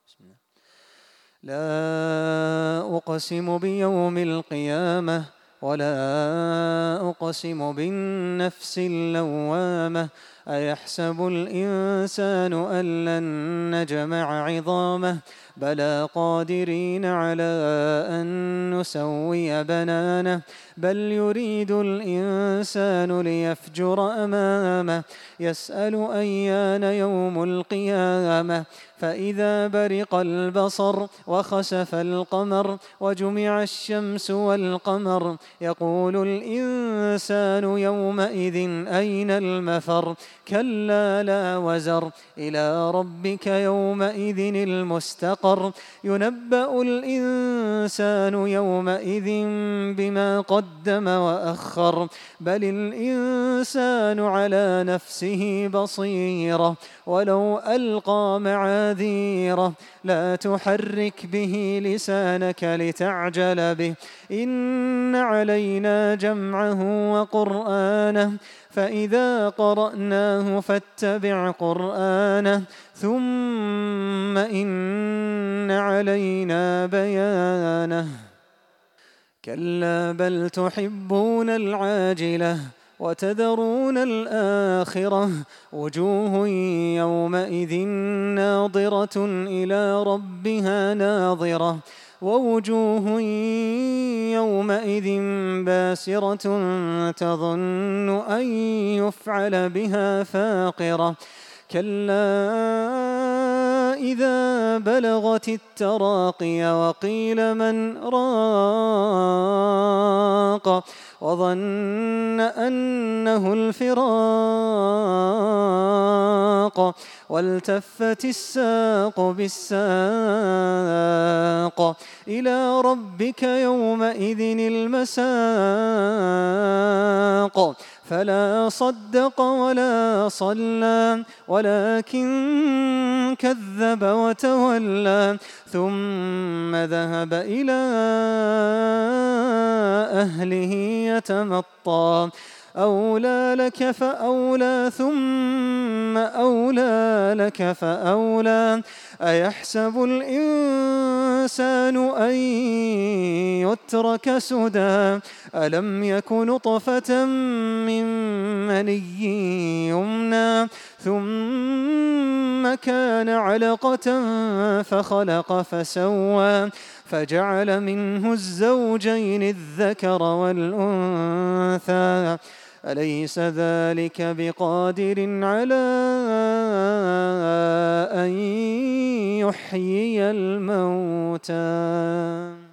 بسم الله. لا أقسم بيوم القيامة ولا أقسم بالنفس اللوامة أيحسب الإنسان أن لن نجمع عظامه بلى قادرين على أن نسوي بنانه بل يريد الإنسان ليفجر أمامه يسأل أيان يوم القيامة فإذا برق البصر وخسف القمر وجمع الشمس والقمر يقول الإنسان يومئذ أين المفر كلا لا وزر إلى ربك يومئذ المستقر ينبأ الإنسان يومئذ بما قدم وأخر بل الإنسان على نفسه بصيرة ولو ألقى معاذيره لا تحرك به لسانك لتعجل به إن علينا جمعه وقرآنه فإذا قرأناه فاتبع قرآنه ثم إن علينا بيانه كلا بل تحبون العاجلة وتذرون الآخرة وجوه يومئذ ناظرة إلى ربها ناظرة ووجوه يومئذ باسرة تظن أن يفعل بها فاقرة كلا إذا بلغت التراقي وقيل من راق وظن أنه الفراق والتفت الساق بالساق إلى ربك يومئذ المساق فلا صدق ولا صلى ولكن كذب وتولى ثم ذهب إلى أهله يتمطى أولى لك فأولى ثم أولى لك فأولى أيحسب الإنسان أن يترك سدى ألم يك نطفة من مني يمنى ثم كان علقة فخلق فسوى فجعل منه الزوجين الذكر والأنثى أليس ذلك بقادر على أن يحيي الموتى